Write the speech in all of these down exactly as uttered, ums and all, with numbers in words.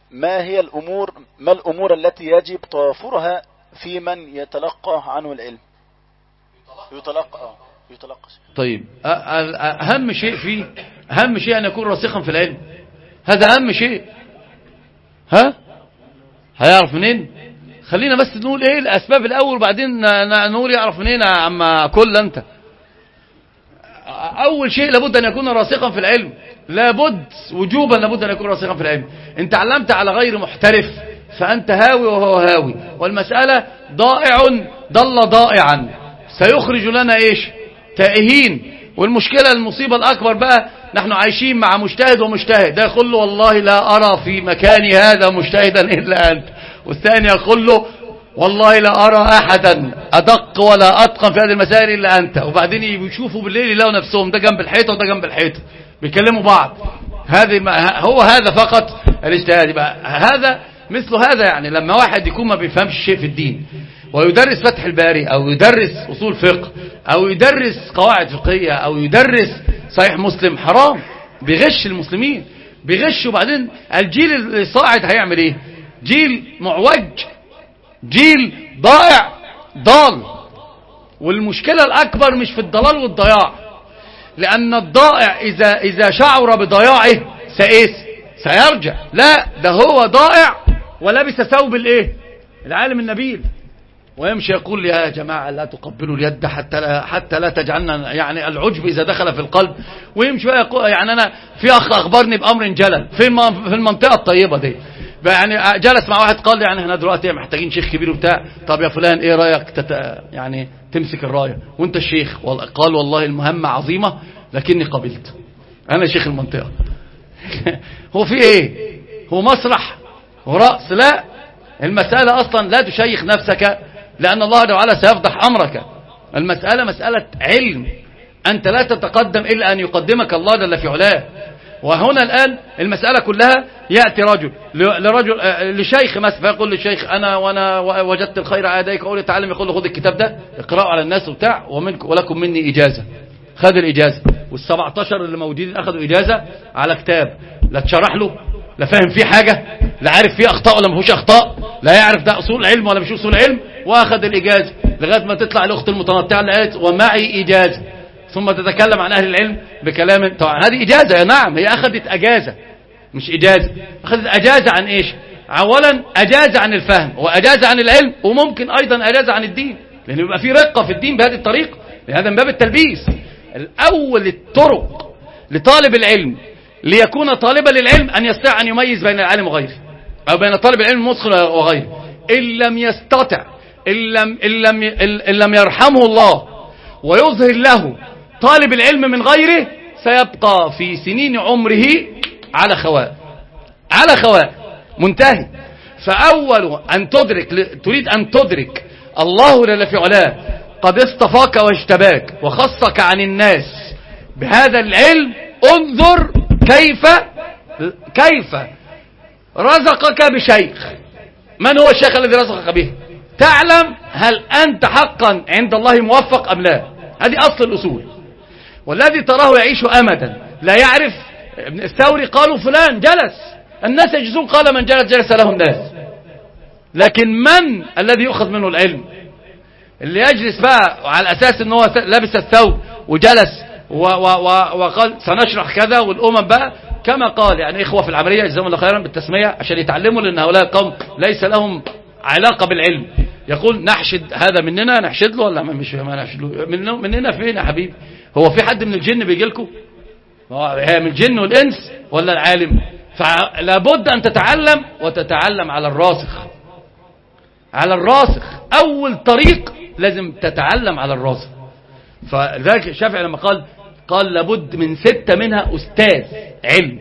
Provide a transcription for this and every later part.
ما هي الأمور ما الأمور التي يجب توافرها في من يتلقى عنه العلم؟ يتلقى اه يتلقى. طيب أهم شيء فيه أهم شيء أن يكون راسخا في العلم، هذا أهم شيء. ها هيعرف منين؟ خلينا بس نقول ايه الأسباب الأول وبعدين نقول يعرف منين. عما كل أنت أول شيء لابد أن يكون راسخا في العلم، لابد وجوبا لابد أن يكون راسخا في العلم. إن تعلمت على غير محترف فأنت هاوي وهو هاوي، والمسألة ضائع ضل ضائعا، سيخرج لنا إيش؟ تائهين. والمشكلة المصيبة الأكبر بقى نحن عايشين مع مجتهد ومجتهد، ده يقول له والله لا أرى في مكاني هذا مجتهدا إلا أنت، والثاني يقول له والله لا أرى أحدا أدق ولا أتقن في هذه المسائل إلا أنت. وبعدين يشوفوا بالليل يلاقوا نفسهم ده جنب الحيطة وده جنب الحيطة بيكلموا بعض. هذه هو هذا فقط الاجتهاد. يبقى هذا مثل هذا، يعني لما واحد يكون ما بيفهمش شيء في الدين ويدرس فتح الباري أو يدرس أصول فقه أو يدرس قواعد فقهية أو يدرس صحيح مسلم، حرام، بيغش المسلمين، بيغش. وبعدين الجيل الصاعد هيعمل ايه؟ جيل معوج، جيل ضائع ضال. والمشكلة الأكبر مش في الضلال والضياع، لأن الضائع إذا إذا شعر بضياعه سيس سيرجع، لا ده هو ضائع ولبس ثوب الايه؟ العالم النبيل، ويمشي يقول يا جماعة لا تقبلوا اليد حتى لا حتى لا تجعلنا، يعني العجب إذا دخل في القلب. ويمشي يقول يعني أنا في أخ أخبرني بأمر جلل في في المنطقة الطيبة دي، يعني جلس مع واحد قال لي يعني احنا دلوقتي محتاجين شيخ كبير وبتاع، طب يا فلان ايه رأيك تت... يعني تمسك الراية وانت الشيخ؟ قال والله المهمة عظيمة لكني قبلت، انا شيخ المنطقة. هو في ايه؟ هو مسرح ورأس؟ لا، المسألة اصلا لا تشيخ نفسك لان الله تعالى سيفضح امرك. المسألة مسألة علم، انت لا تتقدم الا ان يقدمك الله جل في علاه. وهنا الآن المسألة كلها يأتي رجل لرجل لشيخ مثلا فيقول للشيخ أنا وأنا وجدت الخير على يديك أقول تعلم، يقول له خذ الكتاب ده اقرأه على الناس وبتاع ومنكم ولكم مني إجازة. خذ الإجازة، والسبعتاشر اللي موجودين أخذوا إجازة على كتاب لا تشرح له، لا فاهم فيه حاجة، لا عارف فيه أخطاء ولا مفيهوش أخطاء، لا يعرف ده أصول علم ولا مش أصول علم، وأخذ الإجازة لغاية ما تطلع الأخت المتنطعة اللي قالت ومعي إجازة، ثم تتكلم عن أهل العلم بكلام. طبعا هذه إجازة، نعم هي أخذت أجازة مش إجازة، أخذت أجازة عن إيش؟ أولا أجازة عن الفهم وأجازة عن العلم، وممكن أيضا أجازة عن الدين، لأن يبقى في رقة في الدين بهذه الطريقة، لهذا من باب التلبيس. الأول الطرق لطالب العلم ليكون طالبا للعلم أن يستطيع أن يميز بين العالم وغيره، أو بين طالب العلم المتقن وغيره. إن لم يستطع، إن لم, إن لم, إن لم يرحمه الله ويظهر له طالب العلم من غيره، سيبقى في سنين عمره على خواء، على خواء منتهي. فأول أن تدرك، تريد أن تدرك الله جل في علاه قد اصطفاك واجتباك وخصك عن الناس بهذا العلم، انظر كيف كيف رزقك بشيخ. من هو الشيخ الذي رزقك به؟ تعلم هل أنت حقا عند الله موفق أم لا. هذه أصل الأصول. والذي تراه يعيش أمدا لا يعرف. ابن الثوري قالوا فلان جلس الناس يجلسون، قال من جلس جلس له الناس. لكن من الذي يؤخذ منه العلم؟ اللي يجلس بقى على أساس أنه لابس الثوب وجلس وقال سنشرح كذا، والأمم بقى كما قال يعني إخوة في العملية جزاهم الله خيرا بالتسمية عشان يتعلموا، لأن هؤلاء القوم ليس لهم علاقة بالعلم. يقول نحشد هذا مننا، نحشد له ولا مش ما نحشد له؟ مننا فين يا حبيبي؟ هو في حد من الجن بيجي لكم؟ هي من الجن والإنس ولا العالم؟ فلا بد أن تتعلم، وتتعلم على الراسخ، على الراسخ. أول طريق لازم تتعلم على الراسخ. فذلك الشافعي لما قال قال لابد من ستة منها أستاذ علم،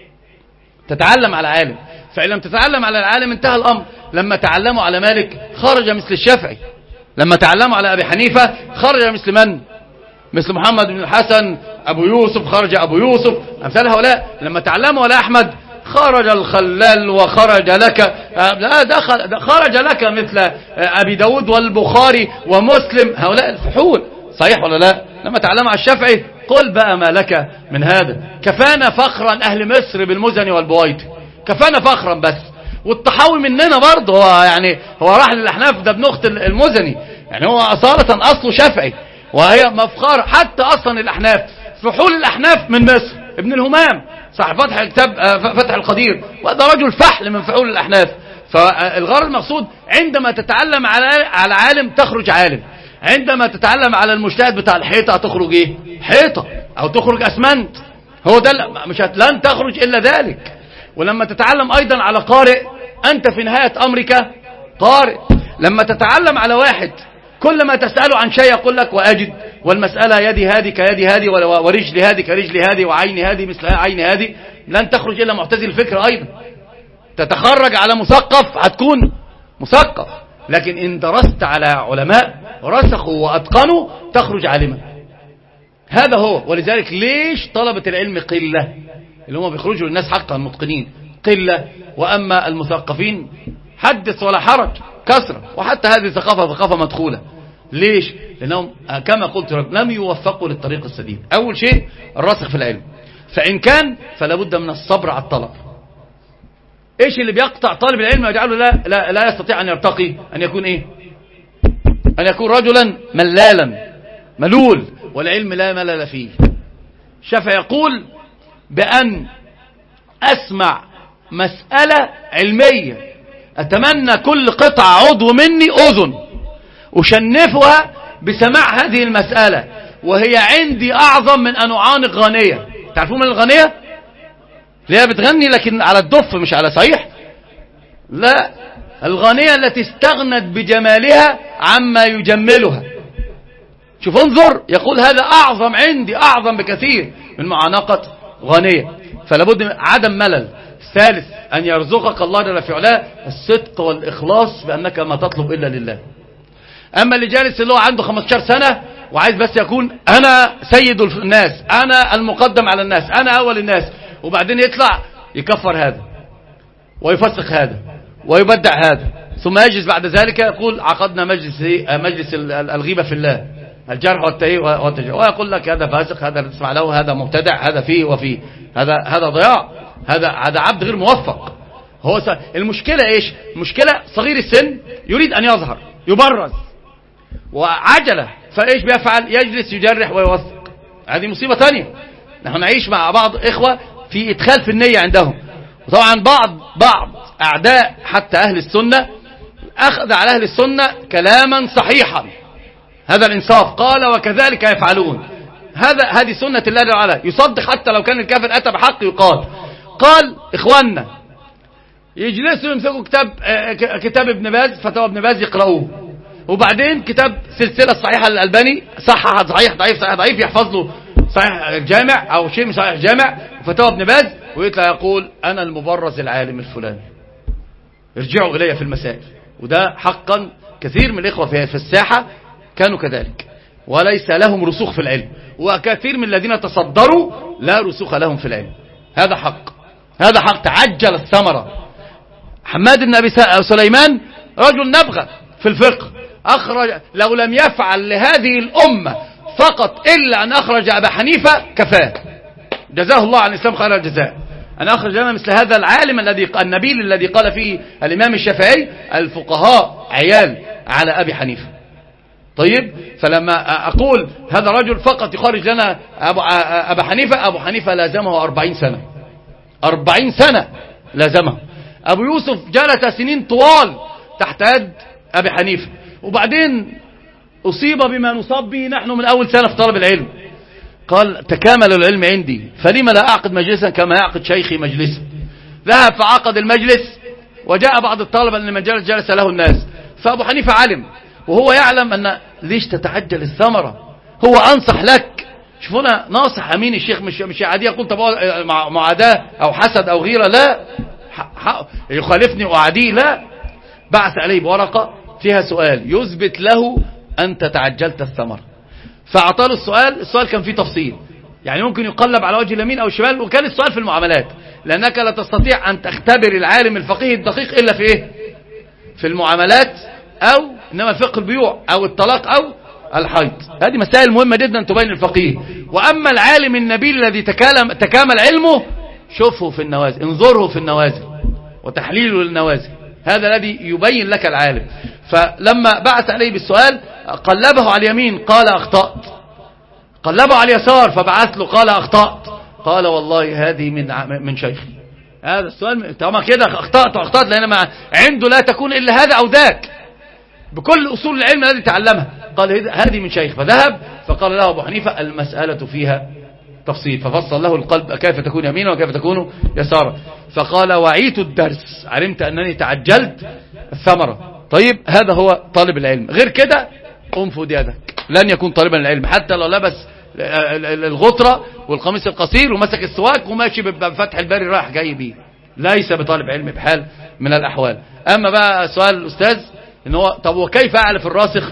تتعلم على عالم. فإن لم تتعلم على العالم انتهى الأمر. لما تعلموا على مالك خرج مثل الشافعي، لما تعلموا على أبي حنيفة خرج مثل من؟ مثل محمد بن الحسن، أبو يوسف خرج أبو يوسف، أمثال هؤلاء. لما تعلموا على أحمد خرج الخلال وخرج لك لا دخل خرج لك مثل أبي داود والبخاري ومسلم، هؤلاء الفحول، صحيح ولا لا؟ لما تعلموا على الشافعي قل بقى ما لك من هذا. كفانا فخرا أهل مصر بالمزني والبويطي، كفانا فخرا بس. والطحاوي مننا برضه، هو يعني هو راح للأحناف، ده ابن أخت المزني، يعني هو أصالة أصله شافعي وهي مفخرة. حتى أصلا الأحناف فحول الأحناف من مصر، ابن الهمام صاحب فتح الكتاب فتح القدير، وهذا رجل فحل من فحول الأحناف. فالغرض المقصود عندما تتعلم على على عالم تخرج عالم، عندما تتعلم على المجتهد بتاع الحيطة هتخرج ايه؟ حيطة او تخرج اسمنت، هو ده مش لن تخرج الا ذلك. ولما تتعلم ايضا على قارئ انت في نهاية امرك قارئ. لما تتعلم على واحد كل ما تسأله عن شيء يقول لك واجد، والمسألة يدي هذه كيدي هذه، ورجلي هذه كرجلي هذه، وعيني هذه مثل عيني هذه، لن تخرج الا معتزل الفكر ايضا. تتخرج على مثقف هتكون مثقف، لكن ان درست على علماء رسخوا واتقنوا تخرج عالما. هذا هو. ولذلك ليش طلبة العلم قلة؟ اللي هم بيخرجوا للناس حقا متقنين قلة، واما المثقفين حدث ولا حرج كثرة. وحتى هذه ثقافة ثقافة مدخولة. ليش؟ لانهم كما قلت لم يوفقوا للطريق السديد. اول شيء الراسخ في العلم، فان كان فلا بد من الصبر على الطلب. ايش اللي بيقطع طالب العلم ويجعله لا, لا, لا يستطيع ان يرتقي؟ ان يكون ايه؟ ان يكون رجلا ملالا ملول، والعلم لا ملل فيه. الشافعي يقول بأن أسمع مسألة علمية أتمنى كل قطع عضو مني أذن أشنفها بسماع هذه المسألة، وهي عندي أعظم من أن أعانق غنية. تعرفون من الغنية؟ ليه بتغني لكن على الدف مش على صحيح؟ لا، الغنية التي استغنت بجمالها عما يجملها. شوف انظر، يقول هذا أعظم عندي، أعظم بكثير من معانقة غنية. فلا بد من عدم ملل. الثالث أن يرزقك الله جل في علاه الصدق والإخلاص بأنك ما تطلب إلا لله. أما اللي جالس اللي هو عنده خمستاشر سنة وعايز بس يكون أنا سيد الناس، أنا المقدم على الناس، أنا أول الناس، وبعدين يطلع يكفر هذا ويفسق هذا ويبدع هذا، ثم يجلس بعد ذلك يقول عقدنا مجلس مجلس الغيبة في الله، الجرح والتجريح، ويقول لك هذا فاسق، هذا تسمع له، هذا مبتدع، هذا فيه وفيه، هذا هذا ضياع، هذا هذا عبد غير موفق. هو س... المشكلة ايش؟ المشكلة صغير السن يريد ان يظهر يبرز وعجلة، فايش بيفعل؟ يجلس يجرح ويوثق. هذه مصيبة ثانية. نحن نعيش مع بعض اخوة في ادخال في النية عندهم، وطبعا بعض بعض اعداء حتى اهل السنة اخذ على اهل السنة كلاما صحيحا، هذا الانصاف، قال وكذلك يفعلون، هذا هذه سنة الله تعالى، يصدق حتى لو كان الكافر اتى بحق يقال. قال اخواننا يجلسوا يمسكوا كتاب كتاب ابن باز، فتاوى ابن باز يقرأوه، وبعدين كتاب سلسلة الصحيحة للألباني، صحح صحيح ضعيف صحيح ضعيف، يحفظ له صحيح الجامع او شيء من صحيح الجامع وفتاوى ابن باز، ويطلع يقول انا المبرز العالم الفلاني، ارجعوا الي في المسائل. وده حقا كثير من الاخوة في الساحة كانوا كذلك، وليس لهم رسوخ في العلم، وكثير من الذين تصدروا لا رسوخ لهم في العلم. هذا حق، هذا حق. تعجل الثمرة. حماد بن أبي سليمان رجل نبغة في الفقه، أخرج لو لم يفعل لهذه الأمة فقط إلا أن أخرج أبا حنيفة كفاه، جزاه الله عن الإسلام خير الجزاء، أن أخرج لنا مثل هذا العالم الذي النبيل الذي قال فيه الإمام الشافعي الفقهاء عيال على أبي حنيفة. طيب، فلما أقول هذا رجل فقط يخرج لنا أبو أبا حنيفة، أبو حنيفة لازمه أربعين سنة، أربعين سنة لازمه. أبو يوسف جلس سنين طوال تحت يد أبي حنيفة، وبعدين أصيب بما نصاب به نحن من أول سنة في طلب العلم. قال تكامل العلم عندي، فلما لا أعقد مجلسا كما يعقد شيخي مجلسا. ذهب فعقد المجلس، وجاء بعض الطلبة أن المجلس جلس له الناس، فأبو حنيفة علم، وهو يعلم أن ليش تتعجل الثمرة، هو أنصح لك. شوفونا ناصح أمين الشيخ، مش مش عادي يقول طب معاداة أو حسد أو غيرة، لا يخالفني وأعاديه، لا، بعث عليه بورقة فيها سؤال يثبت له أنت تعجلت الثمرة، فأعطاه السؤال. السؤال كان فيه تفصيل، يعني ممكن يقلب على وجه اليمين أو الشمال، وكان السؤال في المعاملات، لأنك لا تستطيع أن تختبر العالم الفقيه الدقيق إلا في إيه؟ في المعاملات، أو إنما فقه البيوع أو الطلاق أو الحيض. هذه مسائل مهمة جدا تبين الفقيه. وأما العالم النبيل الذي تكامل علمه، شوفه في النوازل، انظره في النوازل، وتحليل للنوازل. هذا الذي يبين لك العالم. فلما بعث عليه بالسؤال قلبه على اليمين قال أخطأت، قلبه على اليسار فبعث له قال أخطأت، قال والله هذه من من شيخي. هذا السؤال طبعا كده أخطأت وأخطأت، لأن ما عنده لا تكون إلا هذا أو ذاك بكل أصول العلم الذي تعلمها. قال هذه من شيخ، فذهب فقال له أبو حنيفة المسألة فيها تفصيل، ففصل له القلب كيف تكون يمينا وكيف تكون يسارا. فقال وعيت الدرس، علمت أنني تعجلت الثمرة. طيب هذا هو طالب العلم، غير كده انفض يدك، لن يكون طالبا للعلم حتى لو لبس الغطرة والقميص القصير ومسك السواك وماشي بفتح الباري رايح جاي بيه، ليس بطالب علم بحال من الأحوال. أما بقى سؤال الأستاذ إن هو طب وكيف أعرف الراسخ؟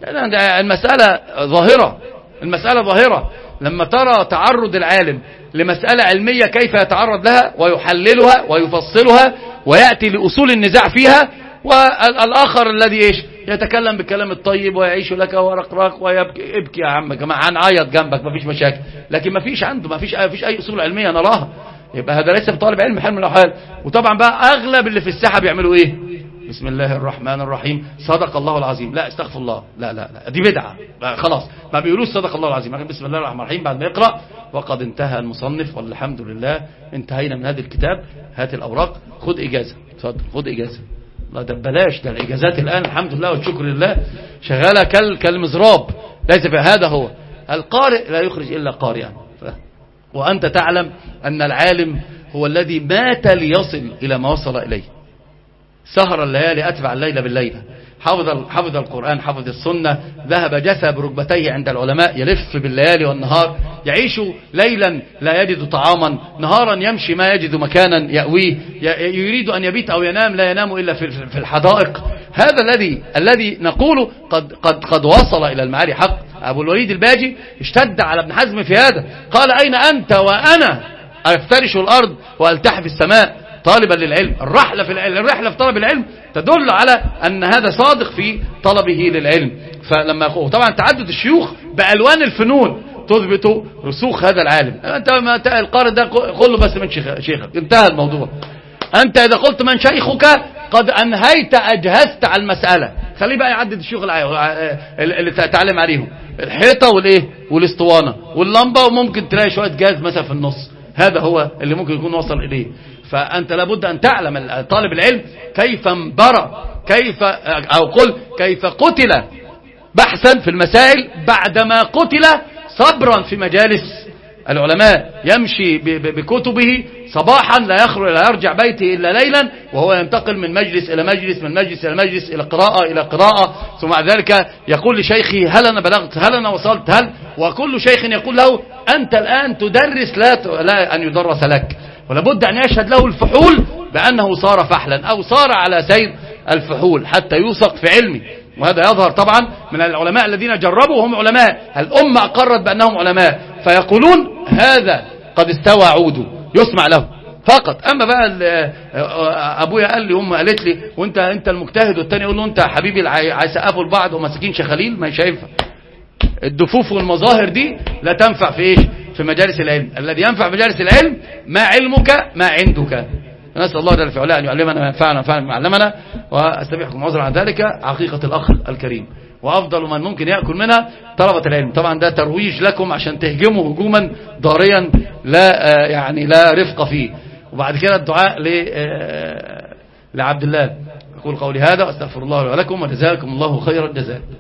المسألة ظاهرة، المسألة ظاهرة. لما ترى تعرض العالم لمسألة علمية كيف يتعرض لها ويحللها ويفصلها ويأتي لأصول النزاع فيها، والآخر الذي إيش يتكلم بالكلام الطيب ويعيش لك ورقراق ويبكي ابكي يا عم جماعة هنعيط جنبك مفيش مشاكل، لكن مفيش عنده مفيش مفيش أي أصول علمية نراها، يبقى هذا ليس بطالب علم حال من الأحوال. وطبعا بقى أغلب اللي في الساحة بيعملوا إيه؟ بسم الله الرحمن الرحيم صدق الله العظيم، لا استغفر الله، لا لا لا دي بدعة، خلاص ما بيقولوش صدق الله العظيم، لكن بسم الله الرحمن الرحيم بعد ما يقرأ وقد انتهى المصنف والحمد لله انتهينا من هذا الكتاب، هات الأوراق خد إجازة، اتفضل خد إجازة. لا ده بلاش، ده الإجازات الآن الحمد لله والشكر لله شغالة كال كالمزراب، ليس في هذا هو القارئ لا يخرج إلا قارئا. وأنت تعلم أن العالم هو الذي مات ليصل إلى ما وصل إليه، سهر الليالي أتبع الليل بالليلة، حفظ حفظ القرآن حفظ السنة، ذهب جثى بركبتيه عند العلماء، يلف بالليالي والنهار، يعيش ليلا لا يجد طعاما، نهارا يمشي ما يجد مكانا يأويه، يريد أن يبيت أو ينام لا ينام إلا في الحدائق. هذا الذي الذي نقوله قد قد قد وصل إلى المعالي حق. أبو الوليد الباجي اشتد على ابن حزم في هذا، قال أين أنت وأنا أفترش الأرض وألتح في السماء طالبا للعلم. الرحلة في العلم، الرحلة في طلب العلم تدل على أن هذا صادق في طلبه للعلم. فلما طبعا تعدد الشيوخ بألوان الفنون تثبت رسوخ هذا العالم. أنت ما القارئ ده قل له بس من شيخك، انتهى الموضوع. أنت إذا قلت من شيخك قد أنهيت أجهزت على المسألة، خليه بقى يعدد الشيوخ اللي تعلم عليهم الحيطة والإيه والاسطوانة واللمبة، وممكن تلاقي شوية جاز مثلا في النص، هذا هو اللي ممكن يكون وصل إليه. فأنت لابد أن تعلم طالب العلم كيف انبرى، كيف أو قل كيف قتل بحثا في المسائل بعدما قتل صبرا في مجالس العلماء، يمشي بكتبه صباحا لا يخرج لا يرجع بيته إلا ليلا، وهو ينتقل من مجلس إلى مجلس من مجلس إلى مجلس إلى قراءة إلى قراءة، ثم بعد ذلك يقول لشيخه هل أنا بلغت هل أنا وصلت هل، وكل شيخ يقول له أنت الآن تدرس لا, لا أن يدرس لك، ولابد أن يشهد له الفحول بأنه صار فحلا أو صار على سير الفحول حتى يوثق في علمه. وهذا يظهر طبعا من العلماء الذين جربوا وهم علماء، الأمة أقرت بأنهم علماء، فيقولون هذا قد استوى عوده يسمع له فقط. أما بقى أبويا قال لي أمي قالت لي وانت انت المجتهد، والتاني يقول له انت حبيبي هيسقفوا لبعض ومساكين شخاليل، ما شايفها. الدفوف والمظاهر دي لا تنفع في ايش في مجالس العلم. الذي ينفع في مجالس العلم ما علمك ما عندك. نسأل الله جل في علاه أن يعلمنا ما ينفعنا وينفعنا بما علمنا، واستبيحكم عذرا عن ذلك. عقيقة الأخ الكريم وأفضل من ممكن يأكل منها طلبة العلم. طبعا ده ترويج لكم عشان تهجموا هجوما ضاريا لا يعني لا رفق فيه. وبعد كده الدعاء لعبد الله. أقول قولي هذا وأستغفر الله ولكم وجزاكم الله خير الجزاء.